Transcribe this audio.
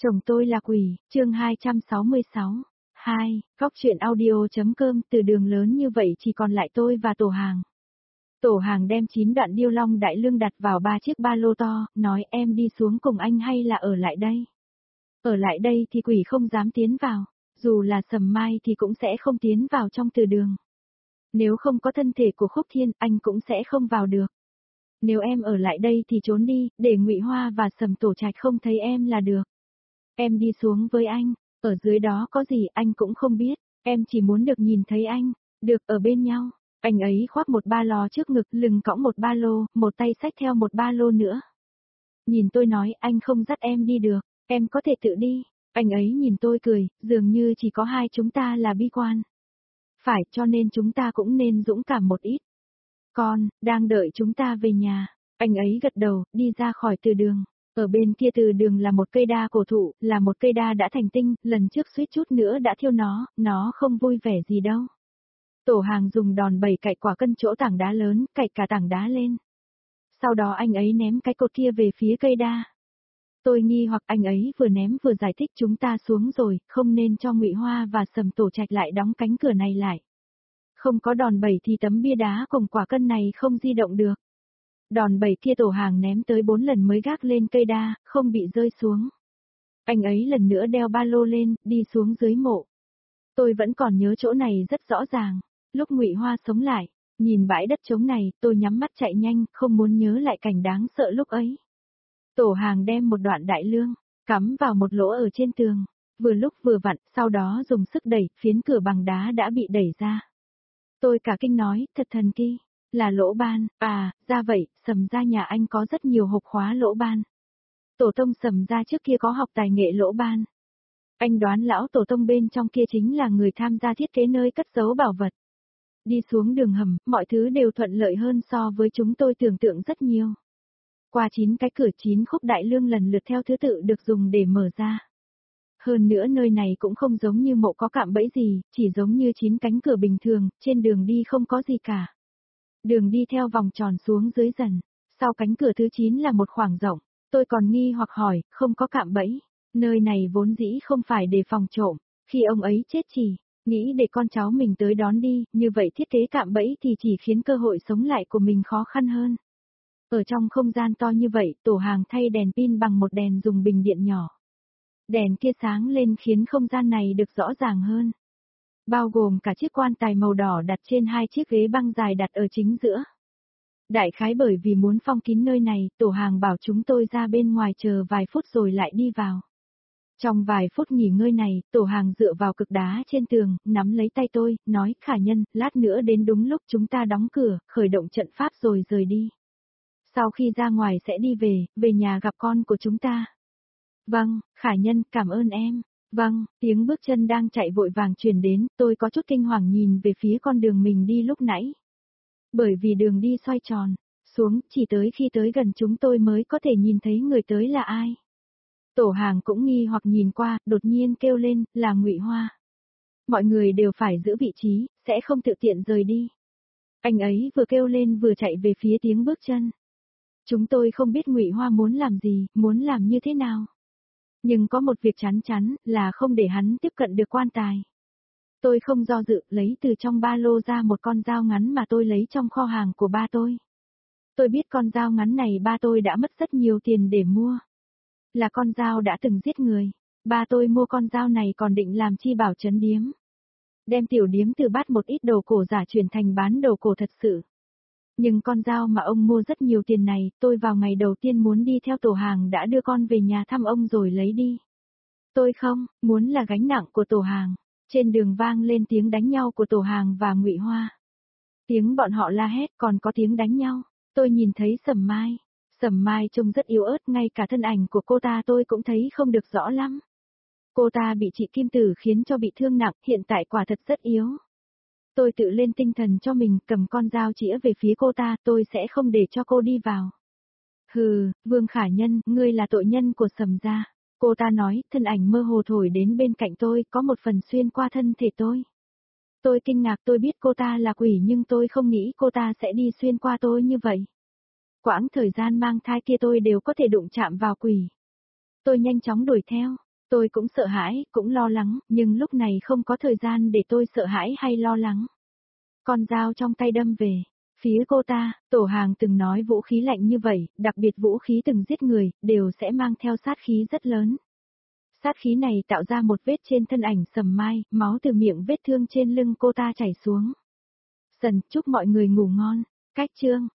Chồng tôi là quỷ, chương 266. 2, góc truyện audio.com. Từ đường lớn như vậy chỉ còn lại tôi và Tổ Hàng. Tổ Hàng đem 9 đoạn điêu long đại lương đặt vào 3 chiếc ba lô to, nói em đi xuống cùng anh hay là ở lại đây? Ở lại đây thì quỷ không dám tiến vào, dù là Sầm Mai thì cũng sẽ không tiến vào trong từ đường. Nếu không có thân thể của Khúc Thiên, anh cũng sẽ không vào được. Nếu em ở lại đây thì trốn đi, để Ngụy Hoa và Sầm Tổ Trạch không thấy em là được. Em đi xuống với anh, ở dưới đó có gì anh cũng không biết, em chỉ muốn được nhìn thấy anh, được ở bên nhau. Anh ấy khoác một ba lô trước ngực, lưng cõng một ba lô, một tay xách theo một ba lô nữa. Nhìn tôi nói anh không dắt em đi được, em có thể tự đi. Anh ấy nhìn tôi cười, dường như chỉ có hai chúng ta là bi quan. Phải, cho nên chúng ta cũng nên dũng cảm một ít. Con, đang đợi chúng ta về nhà. Anh ấy gật đầu, đi ra khỏi từ đường. Ở bên kia từ đường là một cây đa cổ thụ, là một cây đa đã thành tinh, lần trước suýt chút nữa đã thiêu nó không vui vẻ gì đâu. Tổ Hàng dùng đòn bẩy cạy quả cân chỗ tảng đá lớn, cạy cả tảng đá lên. Sau đó anh ấy ném cái cột kia về phía cây đa. Tôi nghi hoặc anh ấy vừa ném vừa giải thích chúng ta xuống rồi, không nên cho Ngụy Hoa và Sầm Tổ Trạch lại đóng cánh cửa này lại. Không có đòn bẩy thì tấm bia đá cùng quả cân này không di động được. Đòn bẩy kia Tổ Hàng ném tới 4 lần mới gác lên cây đa, không bị rơi xuống. Anh ấy lần nữa đeo ba lô lên, đi xuống dưới mộ. Tôi vẫn còn nhớ chỗ này rất rõ ràng. Lúc Ngụy Hoa sống lại, nhìn bãi đất trống này, tôi nhắm mắt chạy nhanh, không muốn nhớ lại cảnh đáng sợ lúc ấy. Tổ Hàng đem một đoạn đại lương, cắm vào một lỗ ở trên tường, vừa lúc vừa vặn, sau đó dùng sức đẩy, phiến cửa bằng đá đã bị đẩy ra. Tôi cả kinh nói, thật thần kỳ, là lỗ ban, ra vậy, Sầm gia nhà anh có rất nhiều hộp khóa lỗ ban. Tổ tông Sầm gia trước kia có học tài nghệ lỗ ban. Anh đoán lão tổ tông bên trong kia chính là người tham gia thiết kế nơi cất giấu bảo vật. Đi xuống đường hầm, mọi thứ đều thuận lợi hơn so với chúng tôi tưởng tượng rất nhiều. Qua 9 cái cửa 9 khúc đại lương lần lượt theo thứ tự được dùng để mở ra. Hơn nữa nơi này cũng không giống như mộ có cạm bẫy gì, chỉ giống như 9 cánh cửa bình thường, trên đường đi không có gì cả. Đường đi theo vòng tròn xuống dưới dần, sau cánh cửa thứ 9 là một khoảng rộng, tôi còn nghi hoặc hỏi, không có cạm bẫy, nơi này vốn dĩ không phải để phòng trộm, khi ông ấy chết nghĩ để con cháu mình tới đón đi, như vậy thiết kế cạm bẫy thì chỉ khiến cơ hội sống lại của mình khó khăn hơn. Ở trong không gian to như vậy, Tổ Hàng thay đèn pin bằng một đèn dùng bình điện nhỏ. Đèn kia sáng lên khiến không gian này được rõ ràng hơn. Bao gồm cả chiếc quan tài màu đỏ đặt trên 2 chiếc ghế băng dài đặt ở chính giữa. Đại khái bởi vì muốn phong kín nơi này, Tổ Hàng bảo chúng tôi ra bên ngoài chờ vài phút rồi lại đi vào. Trong vài phút nghỉ ngơi này, Tổ Hàng dựa vào cực đá trên tường, nắm lấy tay tôi, nói, Khả Nhân, lát nữa đến đúng lúc chúng ta đóng cửa, khởi động trận pháp rồi rời đi. Sau khi ra ngoài sẽ đi về nhà gặp con của chúng ta. Vâng, Khả Nhân, cảm ơn em. Vâng, tiếng bước chân đang chạy vội vàng truyền đến, tôi có chút kinh hoàng nhìn về phía con đường mình đi lúc nãy. Bởi vì đường đi xoay tròn, xuống, chỉ tới khi tới gần chúng tôi mới có thể nhìn thấy người tới là ai. Tổ Hàng cũng nghi hoặc nhìn qua, đột nhiên kêu lên, là Ngụy Hoa. Mọi người đều phải giữ vị trí, sẽ không tự tiện rời đi. Anh ấy vừa kêu lên vừa chạy về phía tiếng bước chân. Chúng tôi không biết Ngụy Hoa muốn làm gì, muốn làm như thế nào. Nhưng có một việc chắn chắn, là không để hắn tiếp cận được quan tài. Tôi không do dự, lấy từ trong ba lô ra một con dao ngắn mà tôi lấy trong kho hàng của ba tôi. Tôi biết con dao ngắn này ba tôi đã mất rất nhiều tiền để mua. Là con dao đã từng giết người. Ba tôi mua con dao này còn định làm chi bảo trấn điếm. Đem tiểu điếm từ bắt một ít đồ cổ giả chuyển thành bán đồ cổ thật sự. Nhưng con dao mà ông mua rất nhiều tiền này, tôi vào ngày đầu tiên muốn đi theo Tổ Hàng đã đưa con về nhà thăm ông rồi lấy đi. Tôi không, muốn là gánh nặng của Tổ Hàng. Trên đường vang lên tiếng đánh nhau của Tổ Hàng và Ngụy Hoa. Tiếng bọn họ la hét còn có tiếng đánh nhau. Tôi nhìn thấy Sầm Mai. Sầm Mai trông rất yếu ớt, ngay cả thân ảnh của cô ta tôi cũng thấy không được rõ lắm. Cô ta bị chị Kim Tử khiến cho bị thương nặng, hiện tại quả thật rất yếu. Tôi tự lên tinh thần cho mình, cầm con dao chĩa về phía cô ta, tôi sẽ không để cho cô đi vào. Hừ, Vương Khả Nhân, ngươi là tội nhân của Sầm gia. Cô ta nói, thân ảnh mơ hồ thổi đến bên cạnh tôi, có một phần xuyên qua thân thể tôi. Tôi kinh ngạc, tôi biết cô ta là quỷ nhưng tôi không nghĩ cô ta sẽ đi xuyên qua tôi như vậy. Quãng thời gian mang thai kia tôi đều có thể đụng chạm vào quỷ. Tôi nhanh chóng đuổi theo. Tôi cũng sợ hãi, cũng lo lắng, nhưng lúc này không có thời gian để tôi sợ hãi hay lo lắng. Con dao trong tay đâm về. Phía cô ta, Tổ Hàng từng nói vũ khí lạnh như vậy, đặc biệt vũ khí từng giết người, đều sẽ mang theo sát khí rất lớn. Sát khí này tạo ra một vết trên thân ảnh Sầm Mai, máu từ miệng vết thương trên lưng cô ta chảy xuống. Dần, chúc mọi người ngủ ngon. Cách chương.